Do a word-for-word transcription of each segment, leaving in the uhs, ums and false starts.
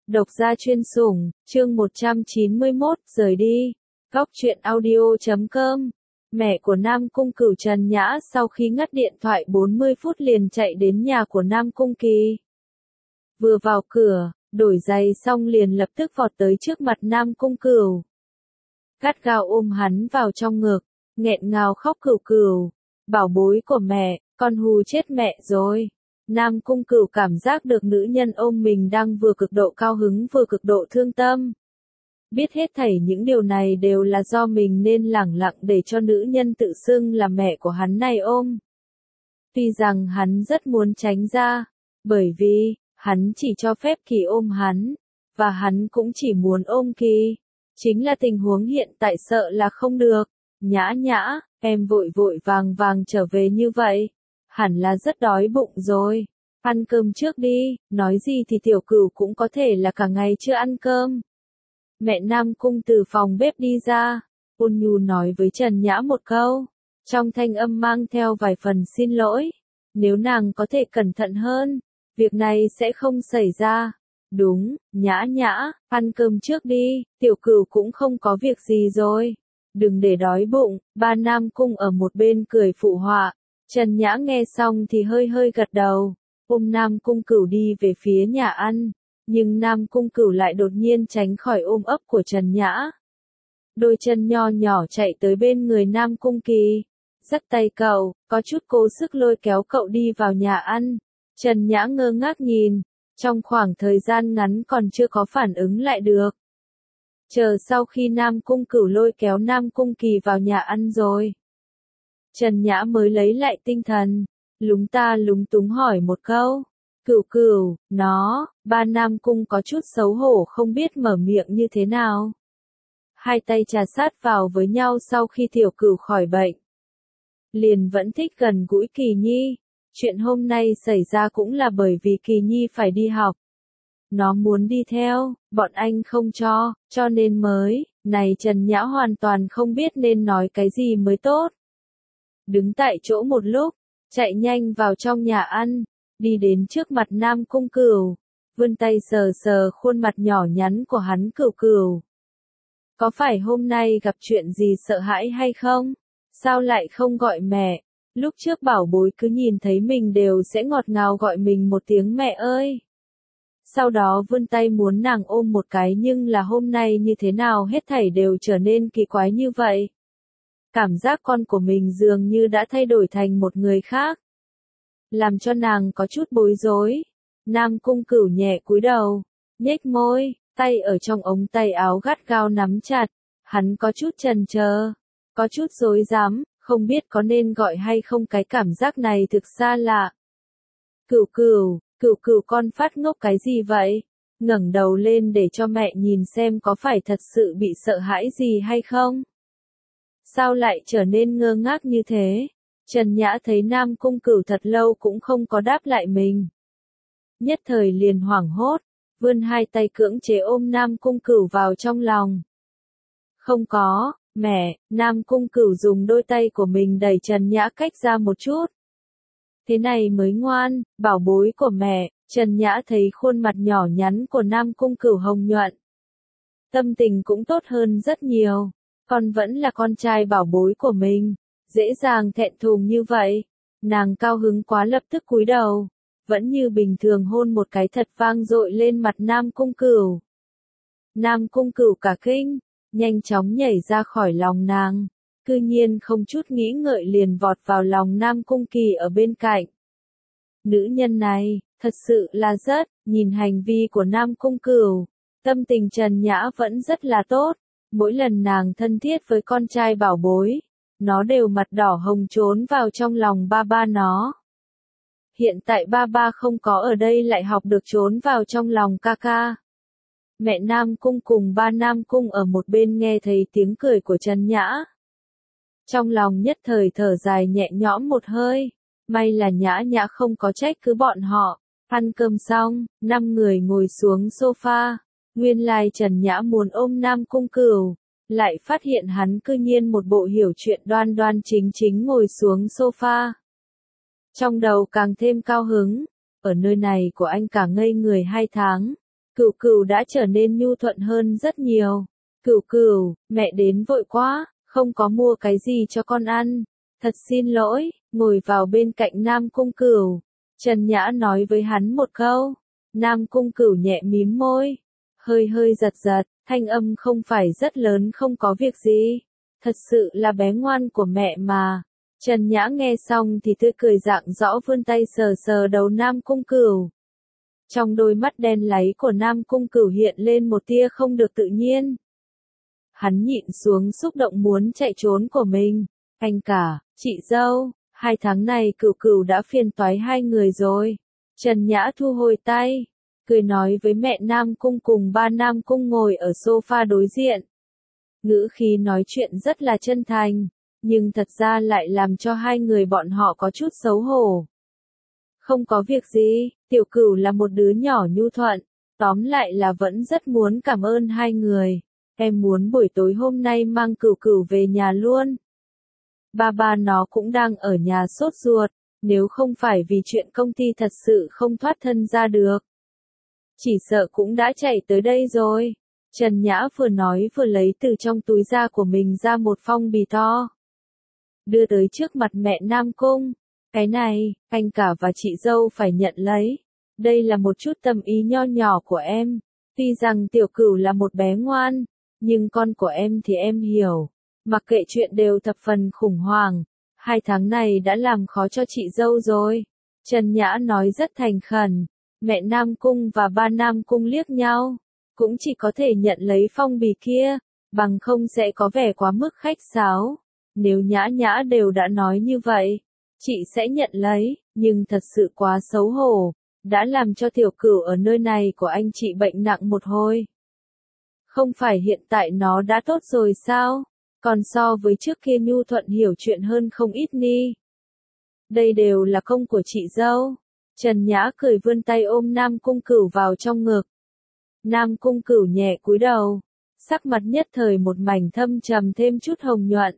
Độc gia chuyên sủng, chương một trăm chín mươi mốt, rời đi. Góc truyện audio chấm com. Mẹ của Nam Cung Cửu Trần Nhã sau khi ngắt điện thoại bốn mươi phút liền chạy đến nhà của Nam Cung Kỳ. Vừa vào cửa, đổi giày xong liền lập tức vọt tới trước mặt Nam Cung Cửu. Gắt gao ôm hắn vào trong ngực, nghẹn ngào khóc cửu cửu. Bảo bối của mẹ, con hù chết mẹ rồi. Nam Cung Cửu cảm giác được nữ nhân ôm mình đang vừa cực độ cao hứng vừa cực độ thương tâm. Biết hết thảy những điều này đều là do mình nên lẳng lặng để cho nữ nhân tự xưng là mẹ của hắn này ôm. Tuy rằng hắn rất muốn tránh ra, bởi vì, hắn chỉ cho phép Kỳ ôm hắn, và hắn cũng chỉ muốn ôm Kỳ. Chính là tình huống hiện tại sợ là không được. Nhã nhã, em vội vội vàng vàng trở về như vậy. Hẳn là rất đói bụng rồi. Ăn cơm trước đi, nói gì thì tiểu cửu cũng có thể là cả ngày chưa ăn cơm. Mẹ Nam Cung từ phòng bếp đi ra, ôn nhu nói với Trần Nhã một câu, trong thanh âm mang theo vài phần xin lỗi. Nếu nàng có thể cẩn thận hơn, việc này sẽ không xảy ra. Đúng, Nhã Nhã, ăn cơm trước đi, tiểu cửu cũng không có việc gì rồi. Đừng để đói bụng, ba Nam Cung ở một bên cười phụ họa. Trần Nhã nghe xong thì hơi hơi gật đầu, ôm Nam Cung Cửu đi về phía nhà ăn, nhưng Nam Cung Cửu lại đột nhiên tránh khỏi ôm ấp của Trần Nhã. Đôi chân nho nhỏ chạy tới bên người Nam Cung Kỳ, dắt tay cậu, có chút cố sức lôi kéo cậu đi vào nhà ăn. Trần Nhã ngơ ngác nhìn, trong khoảng thời gian ngắn còn chưa có phản ứng lại được. Chờ sau khi Nam Cung Cửu lôi kéo Nam Cung Kỳ vào nhà ăn rồi, Trần Nhã mới lấy lại tinh thần, lúng ta lúng túng hỏi một câu. Cửu Cửu, nó, ba Nam Cung có chút xấu hổ không biết mở miệng như thế nào. Hai tay trà sát vào với nhau sau khi tiểu Cửu khỏi bệnh. Liền vẫn thích gần gũi Kỳ Nhi. Chuyện hôm nay xảy ra cũng là bởi vì Kỳ Nhi phải đi học. Nó muốn đi theo, bọn anh không cho, cho nên mới, này Trần Nhã hoàn toàn không biết nên nói cái gì mới tốt. Đứng tại chỗ một lúc, chạy nhanh vào trong nhà ăn, đi đến trước mặt Nam Cung Cửu, vươn tay sờ sờ khuôn mặt nhỏ nhắn của hắn. Cửu Cửu, có phải hôm nay gặp chuyện gì sợ hãi hay không? Sao lại không gọi mẹ? Lúc trước bảo bối cứ nhìn thấy mình đều sẽ ngọt ngào gọi mình một tiếng mẹ ơi. Sau đó vươn tay muốn nàng ôm một cái, nhưng là hôm nay như thế nào hết thảy đều trở nên kỳ quái như vậy. Cảm giác con của mình dường như đã thay đổi thành một người khác, làm cho nàng có chút bối rối. Nam Cung Cửu nhẹ cúi đầu, nhếch môi, tay ở trong ống tay áo gắt gao nắm chặt. Hắn có chút chần chờ, có chút rối rắm, không biết có nên gọi hay không, cái cảm giác này thực xa lạ. Cửu Cửu, Cửu Cửu con phát ngốc cái gì vậy? Ngẩng đầu lên để cho mẹ nhìn xem có phải thật sự bị sợ hãi gì hay không? Sao lại trở nên ngơ ngác như thế? Trần Nhã thấy Nam Cung Cửu thật lâu cũng không có đáp lại mình. Nhất thời liền hoảng hốt, vươn hai tay cưỡng chế ôm Nam Cung Cửu vào trong lòng. Không có, mẹ. Nam Cung Cửu dùng đôi tay của mình đẩy Trần Nhã cách ra một chút. Thế này mới ngoan, bảo bối của mẹ. Trần Nhã thấy khuôn mặt nhỏ nhắn của Nam Cung Cửu hồng nhuận, tâm tình cũng tốt hơn rất nhiều. Con vẫn là con trai bảo bối của mình, dễ dàng thẹn thùng như vậy. Nàng cao hứng quá lập tức cúi đầu, vẫn như bình thường hôn một cái thật vang dội lên mặt Nam Cung Cửu. Nam Cung Cửu cả kinh, nhanh chóng nhảy ra khỏi lòng nàng, cư nhiên không chút nghĩ ngợi liền vọt vào lòng Nam Cung Kỳ ở bên cạnh. Nữ nhân này, thật sự là rất, nhìn hành vi của Nam Cung Cửu, tâm tình Trần Nhã vẫn rất là tốt. Mỗi lần nàng thân thiết với con trai bảo bối, nó đều mặt đỏ hồng trốn vào trong lòng ba ba nó. Hiện tại ba ba không có ở đây lại học được trốn vào trong lòng ca ca. Mẹ Nam Cung cùng ba Nam Cung ở một bên nghe thấy tiếng cười của Trần Nhã. Trong lòng nhất thời thở dài nhẹ nhõm một hơi, may là Nhã Nhã không có trách cứ bọn họ. Ăn cơm xong, năm người ngồi xuống sofa. Nguyên lai Trần Nhã muốn ôm Nam Cung Cửu, lại phát hiện hắn cư nhiên một bộ hiểu chuyện đoan đoan chính chính ngồi xuống sofa. Trong đầu càng thêm cao hứng, ở nơi này của anh cả ngây người hai tháng, Cửu Cửu đã trở nên nhu thuận hơn rất nhiều. Cửu Cửu, mẹ đến vội quá, không có mua cái gì cho con ăn. Thật xin lỗi, ngồi vào bên cạnh Nam Cung Cửu. Trần Nhã nói với hắn một câu. Nam Cung Cửu nhẹ mím môi, hơi hơi giật giật, thanh âm không phải rất lớn, không có việc gì. Thật sự là bé ngoan của mẹ mà. Trần Nhã nghe xong thì tươi cười rạng rõ, vươn tay sờ sờ đầu Nam Cung Cửu. Trong đôi mắt đen láy của Nam Cung Cửu hiện lên một tia không được tự nhiên. Hắn nhịn xuống xúc động muốn chạy trốn của mình. Anh cả, chị dâu, hai tháng này Cửu Cửu đã phiền toái hai người rồi. Trần Nhã thu hồi tay, cười nói với mẹ Nam Cung cùng ba Nam Cung ngồi ở sofa đối diện. Ngữ khí nói chuyện rất là chân thành, nhưng thật ra lại làm cho hai người bọn họ có chút xấu hổ. Không có việc gì, Tiểu Cửu là một đứa nhỏ nhu thuận, tóm lại là vẫn rất muốn cảm ơn hai người. Em muốn buổi tối hôm nay mang Cửu Cửu về nhà luôn. Ba ba nó cũng đang ở nhà sốt ruột, nếu không phải vì chuyện công ty thật sự không thoát thân ra được. Chỉ sợ cũng đã chạy tới đây rồi. Trần Nhã vừa nói vừa lấy từ trong túi da của mình ra một phong bì to. Đưa tới trước mặt mẹ Nam Cung. Cái này, anh cả và chị dâu phải nhận lấy. Đây là một chút tâm ý nho nhỏ của em. Tuy rằng Tiểu Cửu là một bé ngoan, nhưng con của em thì em hiểu. Mặc kệ chuyện đều thập phần khủng hoảng. Hai tháng này đã làm khó cho chị dâu rồi. Trần Nhã nói rất thành khẩn. Mẹ Nam Cung và ba Nam Cung liếc nhau. Cũng chỉ có thể nhận lấy phong bì kia. Bằng không sẽ có vẻ quá mức khách sáo. Nếu Nhã Nhã đều đã nói như vậy, chị sẽ nhận lấy. Nhưng thật sự quá xấu hổ. Đã làm cho Tiểu Cửu ở nơi này của anh chị bệnh nặng một hồi. Không phải hiện tại nó đã tốt rồi sao? Còn so với trước kia nhu thuận hiểu chuyện hơn không ít ni. Đây đều là công của chị dâu. Trần Nhã cười vươn tay ôm Nam Cung Cửu vào trong ngực. Nam Cung Cửu nhẹ cúi đầu. Sắc mặt nhất thời một mảnh thâm trầm thêm chút hồng nhuận.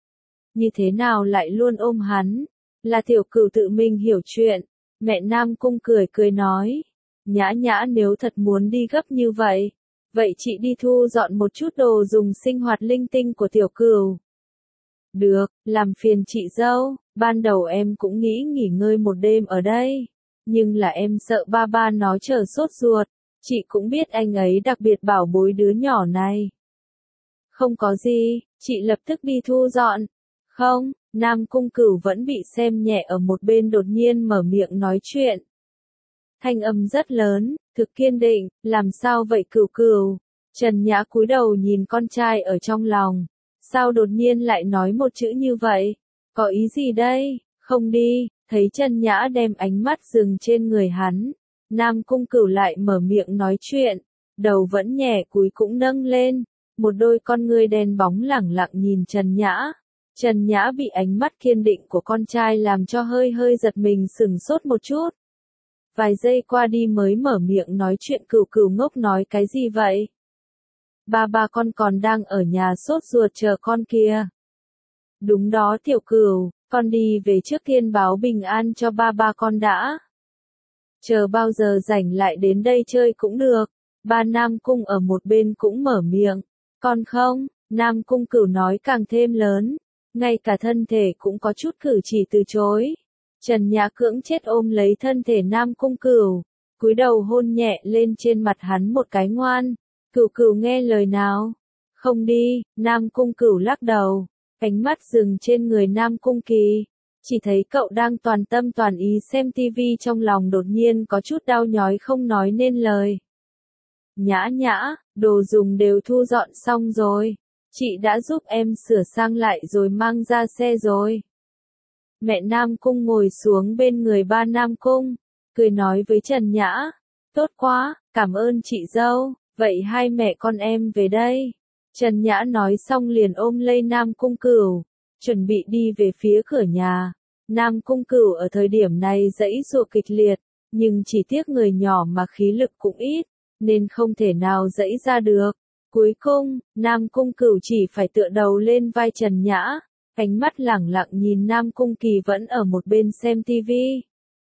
Như thế nào lại luôn ôm hắn? Là Tiểu Cửu tự mình hiểu chuyện. Mẹ Nam Cung cười cười nói. Nhã Nhã nếu thật muốn đi gấp như vậy. Vậy chị đi thu dọn một chút đồ dùng sinh hoạt linh tinh của Tiểu Cửu. Được, làm phiền chị dâu, ban đầu em cũng nghĩ nghỉ ngơi một đêm ở đây. Nhưng là em sợ ba ba nó chờ sốt ruột, chị cũng biết anh ấy đặc biệt bảo bối đứa nhỏ này. Không có gì, chị lập tức đi thu dọn. Không, Nam Cung Cửu vẫn bị xem nhẹ ở một bên đột nhiên mở miệng nói chuyện. Thanh âm rất lớn, thực kiên định, làm sao vậy Cửu Cửu? Trần Nhã cúi đầu nhìn con trai ở trong lòng. Sao đột nhiên lại nói một chữ như vậy? Có ý gì đây? Không đi, thấy Trần Nhã đem ánh mắt dừng trên người hắn. Nam Cung Cửu lại mở miệng nói chuyện, đầu vẫn nhẹ cúi cũng nâng lên. Một đôi con ngươi đen bóng lẳng lặng nhìn Trần Nhã. Trần Nhã bị ánh mắt kiên định của con trai làm cho hơi hơi giật mình sừng sốt một chút. Vài giây qua đi mới mở miệng nói chuyện. Cửu Cửu ngốc nói cái gì vậy? Ba ba con còn đang ở nhà sốt ruột chờ con kia. Đúng đó Tiểu Cửu, con đi về trước tiên báo bình an cho ba ba con đã. Chờ bao giờ rảnh lại đến đây chơi cũng được. Ba Nam Cung ở một bên cũng mở miệng. Con không, Nam Cung Cửu nói càng thêm lớn. Ngay cả thân thể cũng có chút cử chỉ từ chối. Trần Nhã cưỡng chết ôm lấy thân thể Nam Cung Cửu, cúi đầu hôn nhẹ lên trên mặt hắn một cái ngoan. Cửu Cửu nghe lời nào? Không đi, Nam Cung Cửu lắc đầu, ánh mắt dừng trên người Nam Cung Kỳ. Chỉ thấy cậu đang toàn tâm toàn ý xem tivi, trong lòng đột nhiên có chút đau nhói không nói nên lời. Nhã Nhã, đồ dùng đều thu dọn xong rồi. Chị đã giúp em sửa sang lại rồi mang ra xe rồi. Mẹ Nam Cung ngồi xuống bên người ba Nam Cung, cười nói với Trần Nhã. Tốt quá, cảm ơn chị dâu, vậy hai mẹ con em về đây. Trần Nhã nói xong liền ôm lấy Nam Cung Cửu, chuẩn bị đi về phía cửa nhà. Nam Cung Cửu ở thời điểm này giãy giụa kịch liệt, nhưng chỉ tiếc người nhỏ mà khí lực cũng ít, nên không thể nào giãy ra được. Cuối cùng, Nam Cung Cửu chỉ phải tựa đầu lên vai Trần Nhã, ánh mắt lẳng lặng nhìn Nam Cung Kỳ vẫn ở một bên xem tivi.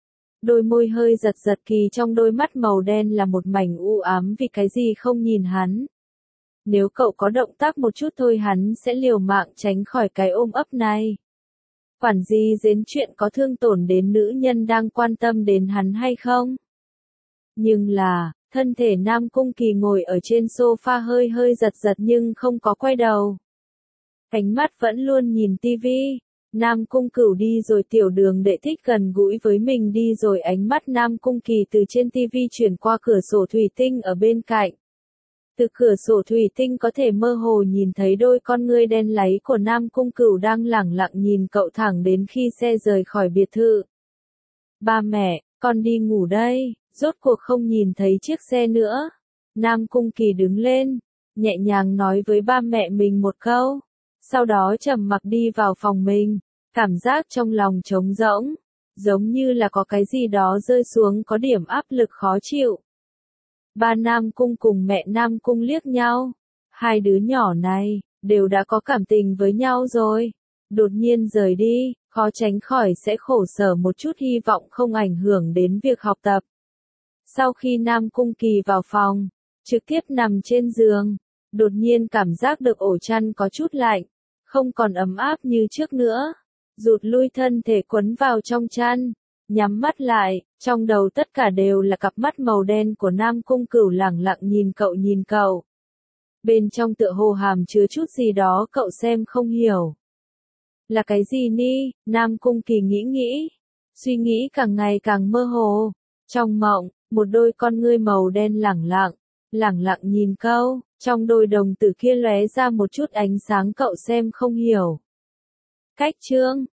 Đôi môi hơi giật giật, Kỳ trong đôi mắt màu đen là một mảnh u ám vì cái gì không nhìn hắn. Nếu cậu có động tác một chút thôi hắn sẽ liều mạng tránh khỏi cái ôm ấp này. Quản gì đến chuyện có thương tổn đến nữ nhân đang quan tâm đến hắn hay không? Nhưng là, thân thể Nam Cung Kỳ ngồi ở trên sofa hơi hơi giật giật nhưng không có quay đầu. Ánh mắt vẫn luôn nhìn tivi. Nam Cung Cửu đi rồi, Tiểu Đường Đệ thích gần gũi với mình đi rồi, ánh mắt Nam Cung Kỳ từ trên tivi chuyển qua cửa sổ thủy tinh ở bên cạnh. Từ cửa sổ thủy tinh có thể mơ hồ nhìn thấy đôi con ngươi đen láy của Nam Cung Cửu đang lẳng lặng nhìn cậu thẳng đến khi xe rời khỏi biệt thự. Ba mẹ, con đi ngủ đây, rốt cuộc không nhìn thấy chiếc xe nữa. Nam Cung Kỳ đứng lên, nhẹ nhàng nói với ba mẹ mình một câu. Sau đó trầm mặc đi vào phòng mình, cảm giác trong lòng trống rỗng, giống như là có cái gì đó rơi xuống, có điểm áp lực khó chịu. Ba Nam Cung cùng mẹ Nam Cung liếc nhau, hai đứa nhỏ này, đều đã có cảm tình với nhau rồi. Đột nhiên rời đi, khó tránh khỏi sẽ khổ sở một chút, hy vọng không ảnh hưởng đến việc học tập. Sau khi Nam Cung Kỳ vào phòng, trực tiếp nằm trên giường, đột nhiên cảm giác được ổ chăn có chút lạnh, không còn ấm áp như trước nữa. Rụt lui thân thể quấn vào trong chăn, nhắm mắt lại, trong đầu tất cả đều là cặp mắt màu đen của Nam Cung Cửu lẳng lặng nhìn cậu nhìn cậu. Bên trong tựa hồ hàm chứa chút gì đó cậu xem không hiểu. Là cái gì ni? Nam Cung Kỳ nghĩ nghĩ, suy nghĩ càng ngày càng mơ hồ. Trong mộng, một đôi con ngươi màu đen lẳng lặng, lẳng lặng nhìn cậu, trong đôi đồng tử kia lóe ra một chút ánh sáng cậu xem không hiểu. Cách chương